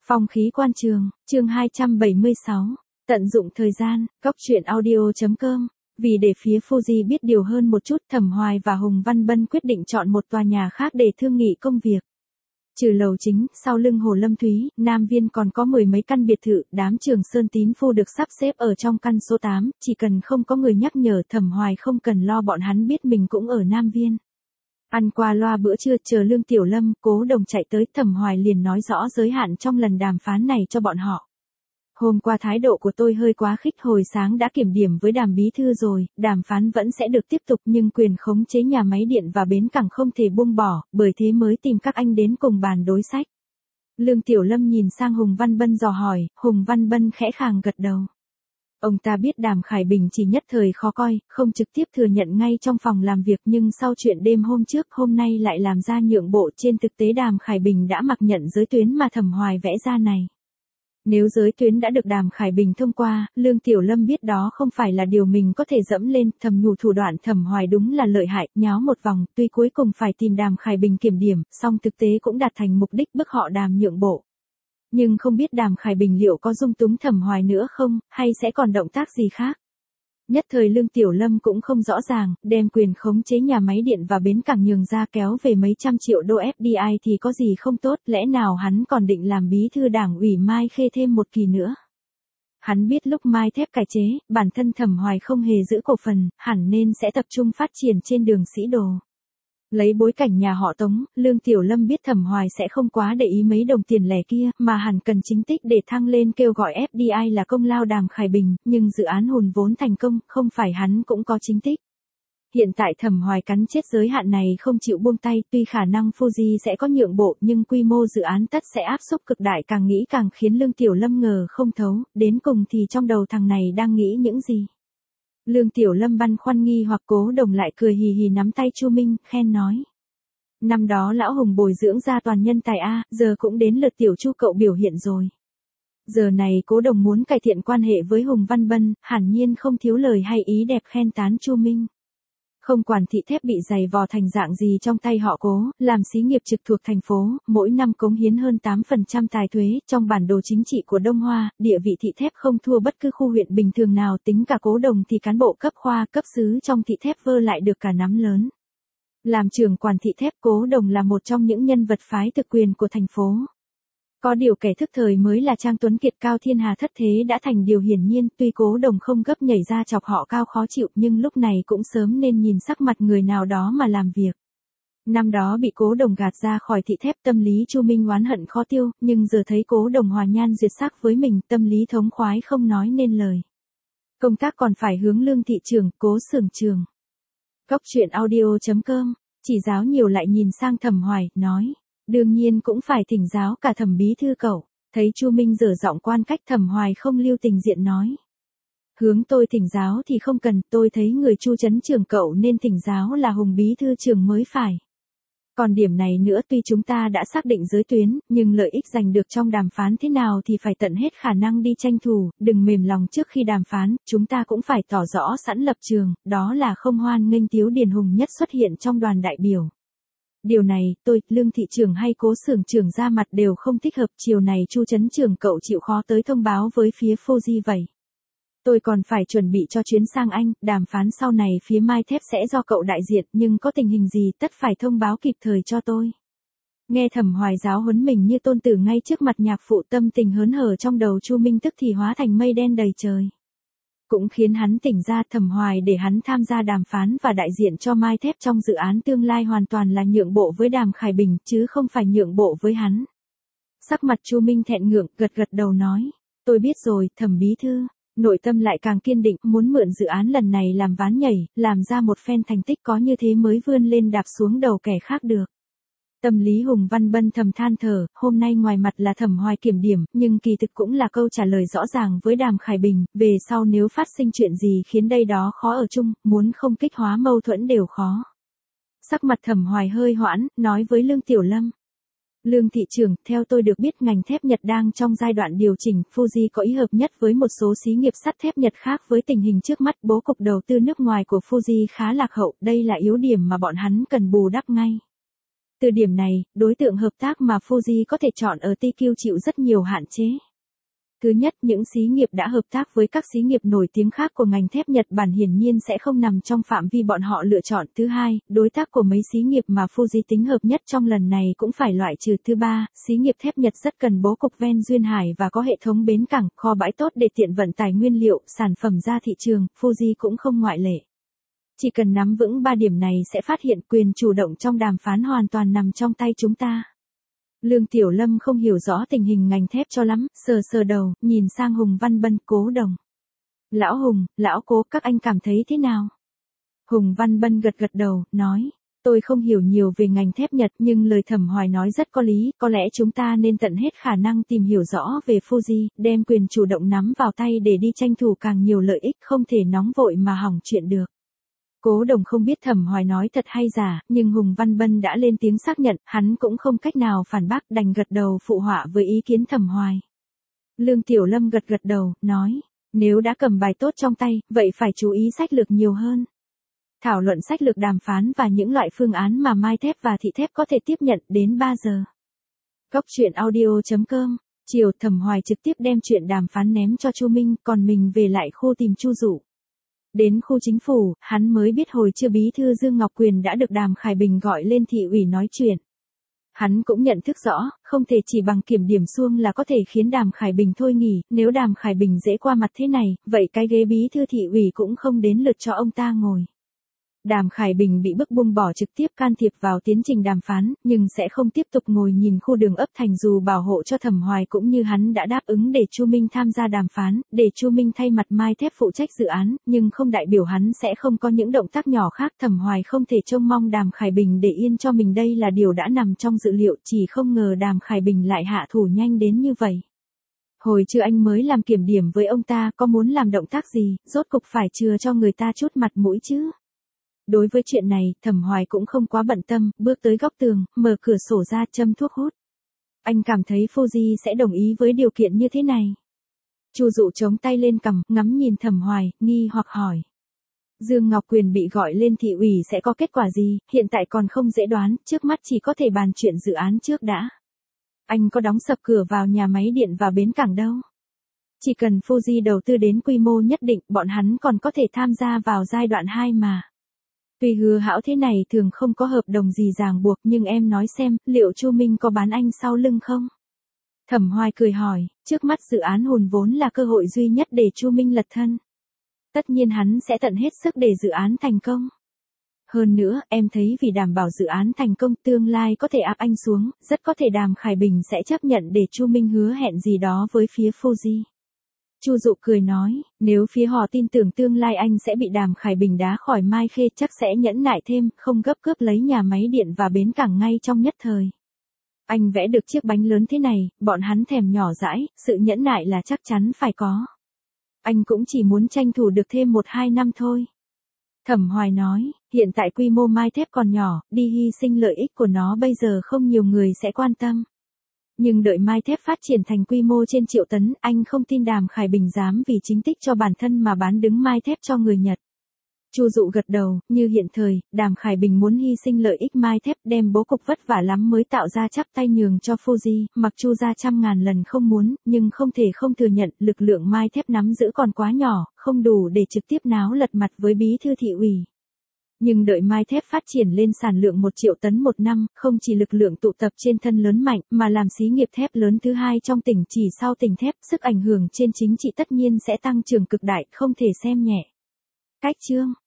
Phong khí quan trường, chương 276. Tận dụng thời gian, góc truyện audio.com. Vì để phía Fuji biết điều hơn một chút, Thẩm Hoài và Hùng Văn Bân quyết định chọn một tòa nhà khác để thương nghị công việc. Trừ lầu chính, sau lưng Hồ Lâm Thúy, Nam Viên còn có mười mấy căn biệt thự, đám Trường Sơn tín phu được sắp xếp ở trong căn số 8, chỉ cần không có người nhắc nhở Thẩm Hoài không cần lo bọn hắn biết mình cũng ở Nam Viên. Ăn qua loa bữa trưa chờ Lương Tiểu Lâm, Cố Đồng chạy tới, Thẩm Hoài liền nói rõ giới hạn trong lần đàm phán này cho bọn họ. Hôm qua thái độ của tôi hơi quá khích, hồi sáng đã kiểm điểm với Đàm bí thư rồi, đàm phán vẫn sẽ được tiếp tục nhưng quyền khống chế nhà máy điện và bến cảng không thể buông bỏ, bởi thế mới tìm các anh đến cùng bàn đối sách. Lương Tiểu Lâm nhìn sang Hùng Văn Bân dò hỏi, Hùng Văn Bân khẽ khàng gật đầu. Ông ta biết Đàm Khải Bình chỉ nhất thời khó coi, không trực tiếp thừa nhận ngay trong phòng làm việc, nhưng sau chuyện đêm hôm trước hôm nay lại làm ra nhượng bộ. Trên thực tế Đàm Khải Bình đã mặc nhận giới tuyến mà Thẩm Hoài vẽ ra này. Nếu giới tuyến đã được Đàm Khải Bình thông qua, Lương Tiểu Lâm biết đó không phải là điều mình có thể dẫm lên, thầm nhủ thủ đoạn Thẩm Hoài đúng là lợi hại, nháo một vòng, tuy cuối cùng phải tìm Đàm Khải Bình kiểm điểm, song thực tế cũng đạt thành mục đích bức họ Đàm nhượng bộ. Nhưng không biết Đàm Khải Bình liệu có dung túng Thẩm Hoài nữa không, hay sẽ còn động tác gì khác. Nhất thời Lương Tiểu Lâm cũng không rõ ràng, đem quyền khống chế nhà máy điện và bến cảng nhường ra kéo về mấy trăm triệu đô FDI thì có gì không tốt, lẽ nào hắn còn định làm bí thư đảng ủy Mai Khê thêm một kỳ nữa. Hắn biết lúc Mai Thép cải chế, bản thân Thẩm Hoài không hề giữ cổ phần, hẳn nên sẽ tập trung phát triển trên đường Sĩ Đồ. Lấy bối cảnh nhà họ Tống, Lương Tiểu Lâm biết Thẩm Hoài sẽ không quá để ý mấy đồng tiền lẻ kia, mà hẳn cần chính tích để thăng lên. Kêu gọi FDI là công lao Đàm Khải Bình, nhưng dự án hùn vốn thành công, không phải hắn cũng có chính tích. Hiện tại Thẩm Hoài cắn chết giới hạn này không chịu buông tay, tuy khả năng Fuji sẽ có nhượng bộ, nhưng quy mô dự án tất sẽ áp xúc cực đại, càng nghĩ càng khiến Lương Tiểu Lâm ngờ không thấu, đến cùng thì trong đầu thằng này đang nghĩ những gì. Lương Tiểu Lâm băn khoăn nghi hoặc, Cố Đồng lại cười hì hì nắm tay Chu Minh, khen nói. Năm đó lão Hùng bồi dưỡng ra toàn nhân tài A, giờ cũng đến lượt Tiểu Chu cậu biểu hiện rồi. Giờ này Cố Đồng muốn cải thiện quan hệ với Hùng Văn Bân, hẳn nhiên không thiếu lời hay ý đẹp khen tán Chu Minh. Không quản thị thép bị dày vò thành dạng gì trong tay họ Cố, làm xí nghiệp trực thuộc thành phố, mỗi năm cống hiến hơn 8% tài thuế, trong bản đồ chính trị của Đông Hoa, địa vị thị thép không thua bất cứ khu huyện bình thường nào, tính cả Cố Đồng thì cán bộ cấp khoa, cấp xứ trong thị thép vơ lại được cả nắm lớn. Làm trưởng quản thị thép, Cố Đồng là một trong những nhân vật phái thực quyền của thành phố. Có điều kẻ thức thời mới là Trang Tuấn Kiệt Cao Thiên Hà thất thế đã thành điều hiển nhiên, tuy Cố Đồng không gấp nhảy ra chọc họ Cao khó chịu, nhưng lúc này cũng sớm nên nhìn sắc mặt người nào đó mà làm việc. Năm đó bị Cố Đồng gạt ra khỏi thị thép, tâm lý Chu Minh oán hận khó tiêu, nhưng giờ thấy Cố Đồng hòa nhan duyệt sắc với mình, tâm lý thống khoái không nói nên lời. Công tác còn phải hướng Lương thị trưởng, Cố xưởng trường. Góc truyện audio.com, chỉ giáo nhiều lại nhìn sang Thẩm Hoài, nói. Đương nhiên cũng phải thỉnh giáo cả Thẩm bí thư cậu. Thấy Chu Minh dở giọng quan cách, Thẩm Hoài không lưu tình diện nói. Hướng tôi thỉnh giáo thì không cần, tôi thấy người Chu trấn trưởng cậu nên thỉnh giáo là Hùng bí thư trưởng mới phải. Còn điểm này nữa, tuy chúng ta đã xác định giới tuyến, nhưng lợi ích giành được trong đàm phán thế nào thì phải tận hết khả năng đi tranh thủ, đừng mềm lòng trước khi đàm phán, chúng ta cũng phải tỏ rõ sẵn lập trường, đó là không hoan nghênh Tiếu Điền Hùng nhất xuất hiện trong đoàn đại biểu. Điều này, tôi, Lương thị trưởng hay Cố xưởng trưởng ra mặt đều không thích hợp, chiều này Chu trấn trưởng cậu chịu khó tới thông báo với phía Fuji vậy. Tôi còn phải chuẩn bị cho chuyến sang Anh, đàm phán sau này phía Mai Thép sẽ do cậu đại diện, nhưng có tình hình gì tất phải thông báo kịp thời cho tôi. Nghe Thẩm Hoài giáo huấn mình như tôn tử ngay trước mặt nhạc phụ, tâm tình hớn hở trong đầu Chu Minh tức thì hóa thành mây đen đầy trời. Cũng khiến hắn tỉnh ra, Thẩm Hoài để hắn tham gia đàm phán và đại diện cho Mai Thép trong dự án tương lai hoàn toàn là nhượng bộ với Đàm Khải Bình, chứ không phải nhượng bộ với hắn. Sắc mặt Chu Minh thẹn ngượng, gật đầu nói. Tôi biết rồi, Thẩm bí thư. Nội tâm lại càng kiên định, muốn mượn dự án lần này làm ván nhảy, làm ra một phen thành tích, có như thế mới vươn lên đạp xuống đầu kẻ khác được. Tâm lý Hùng Văn Bân thầm than thở, hôm nay ngoài mặt là Thẩm Hoài kiểm điểm, nhưng kỳ thực cũng là câu trả lời rõ ràng với Đàm Khải Bình, về sau nếu phát sinh chuyện gì khiến đây đó khó ở chung, muốn không kích hóa mâu thuẫn đều khó. Sắc mặt Thẩm Hoài hơi hoãn, nói với Lương Tiểu Lâm. Lương thị trưởng, theo tôi được biết ngành thép Nhật đang trong giai đoạn điều chỉnh, Fuji có ý hợp nhất với một số xí nghiệp sắt thép Nhật khác, với tình hình trước mắt bố cục đầu tư nước ngoài của Fuji khá lạc hậu, đây là yếu điểm mà bọn hắn cần bù đắp ngay. Từ điểm này, đối tượng hợp tác mà Fuji có thể chọn ở TQ chịu rất nhiều hạn chế. Thứ nhất, những xí nghiệp đã hợp tác với các xí nghiệp nổi tiếng khác của ngành thép Nhật Bản hiển nhiên sẽ không nằm trong phạm vi bọn họ lựa chọn. Thứ hai, đối tác của mấy xí nghiệp mà Fuji tính hợp nhất trong lần này cũng phải loại trừ. Thứ ba, xí nghiệp thép Nhật rất cần bố cục ven duyên hải và có hệ thống bến cảng, kho bãi tốt để tiện vận tải nguyên liệu, sản phẩm ra thị trường, Fuji cũng không ngoại lệ. Chỉ cần nắm vững 3 điểm này sẽ phát hiện quyền chủ động trong đàm phán hoàn toàn nằm trong tay chúng ta. Lương Tiểu Lâm không hiểu rõ tình hình ngành thép cho lắm, sờ sờ đầu, nhìn sang Hùng Văn Bân, Cố Đồng. Lão Hùng, lão Cố, các anh cảm thấy thế nào? Hùng Văn Bân gật gật đầu, nói. Tôi không hiểu nhiều về ngành thép Nhật nhưng lời Thẩm Hoài nói rất có lý, có lẽ chúng ta nên tận hết khả năng tìm hiểu rõ về Fuji, đem quyền chủ động nắm vào tay để đi tranh thủ càng nhiều lợi ích, không thể nóng vội mà hỏng chuyện được. Cố Đồng không biết Thẩm Hoài nói thật hay giả, nhưng Hùng Văn Bân đã lên tiếng xác nhận, hắn cũng không cách nào phản bác, đành gật đầu phụ họa với ý kiến Thẩm Hoài. Lương Tiểu Lâm gật gật đầu, nói, nếu đã cầm bài tốt trong tay, vậy phải chú ý sách lược nhiều hơn. Thảo luận sách lược đàm phán và những loại phương án mà Mai Thép và Thị Thép có thể tiếp nhận đến 3 giờ. Góc truyện audio.com, chiều Thẩm Hoài trực tiếp đem chuyện đàm phán ném cho Chu Minh, còn mình về lại khu tìm Chu Dụ. Đến khu chính phủ, hắn mới biết hồi trưa bí thư Dương Ngọc Quyền đã được Đàm Khải Bình gọi lên thị ủy nói chuyện. Hắn cũng nhận thức rõ, không thể chỉ bằng kiểm điểm xuông là có thể khiến Đàm Khải Bình thôi nghỉ, nếu Đàm Khải Bình dễ qua mặt thế này, vậy cái ghế bí thư thị ủy cũng không đến lượt cho ông ta ngồi. Đàm Khải Bình bị bức buông bỏ trực tiếp can thiệp vào tiến trình đàm phán, nhưng sẽ không tiếp tục ngồi nhìn khu đường ấp thành dù bảo hộ cho Thẩm Hoài cũng như hắn đã đáp ứng để Chu Minh tham gia đàm phán, để Chu Minh thay mặt Mai Thép phụ trách dự án, nhưng không đại biểu hắn sẽ không có những động tác nhỏ khác. Thẩm Hoài không thể trông mong Đàm Khải Bình để yên cho mình, đây là điều đã nằm trong dự liệu, chỉ không ngờ Đàm Khải Bình lại hạ thủ nhanh đến như vậy. Hồi trưa anh mới làm kiểm điểm với ông ta, có muốn làm động tác gì, rốt cục phải chừa cho người ta chút mặt mũi chứ. Đối với chuyện này, Thẩm Hoài cũng không quá bận tâm, bước tới góc tường, mở cửa sổ ra châm thuốc hút. Anh cảm thấy Fuji sẽ đồng ý với điều kiện như thế này. Chu Dụ chống tay lên cằm, ngắm nhìn Thẩm Hoài, nghi hoặc hỏi. Dương Ngọc Quyền bị gọi lên thị ủy sẽ có kết quả gì, hiện tại còn không dễ đoán, trước mắt chỉ có thể bàn chuyện dự án trước đã. Anh có đóng sập cửa vào nhà máy điện và bến cảng đâu. Chỉ cần Fuji đầu tư đến quy mô nhất định, bọn hắn còn có thể tham gia vào giai đoạn 2 mà. Tuy hứa hão thế này thường không có hợp đồng gì ràng buộc, nhưng em nói xem, liệu Chu Minh có bán anh sau lưng không? Thẩm Hoài cười hỏi, trước mắt dự án hùn vốn là cơ hội duy nhất để Chu Minh lật thân. Tất nhiên hắn sẽ tận hết sức để dự án thành công. Hơn nữa, em thấy vì đảm bảo dự án thành công tương lai có thể áp anh xuống, rất có thể Đàm Khải Bình sẽ chấp nhận để Chu Minh hứa hẹn gì đó với phía Fuji. Chu Dụ cười nói, nếu phía họ tin tưởng tương lai anh sẽ bị Đàm Khải Bình đá khỏi Mai Khê chắc sẽ nhẫn nại thêm, không gấp cướp lấy nhà máy điện và bến cảng ngay trong nhất thời. Anh vẽ được chiếc bánh lớn thế này, bọn hắn thèm nhỏ dãi, sự nhẫn nại là chắc chắn phải có. Anh cũng chỉ muốn tranh thủ được thêm 1-2 năm thôi. Thẩm Hoài nói, hiện tại quy mô Mai Thép còn nhỏ, đi hy sinh lợi ích của nó bây giờ không nhiều người sẽ quan tâm. Nhưng đợi Mai Thép phát triển thành quy mô trên triệu tấn, anh không tin Đàm Khải Bình dám vì chính tích cho bản thân mà bán đứng Mai Thép cho người Nhật. Chu Dụ gật đầu, như hiện thời, Đàm Khải Bình muốn hy sinh lợi ích Mai Thép đem bố cục vất vả lắm mới tạo ra chắp tay nhường cho Fuji, mặc Chu ra trăm ngàn lần không muốn, nhưng không thể không thừa nhận lực lượng Mai Thép nắm giữ còn quá nhỏ, không đủ để trực tiếp náo lật mặt với bí thư thị ủy. Nhưng đợi Mai Thép phát triển lên sản lượng 1 triệu tấn một năm, không chỉ lực lượng tụ tập trên thân lớn mạnh, mà làm xí nghiệp thép lớn thứ 2 trong tỉnh chỉ sau tỉnh thép, sức ảnh hưởng trên chính trị tất nhiên sẽ tăng trưởng cực đại, không thể xem nhẹ. Cách chương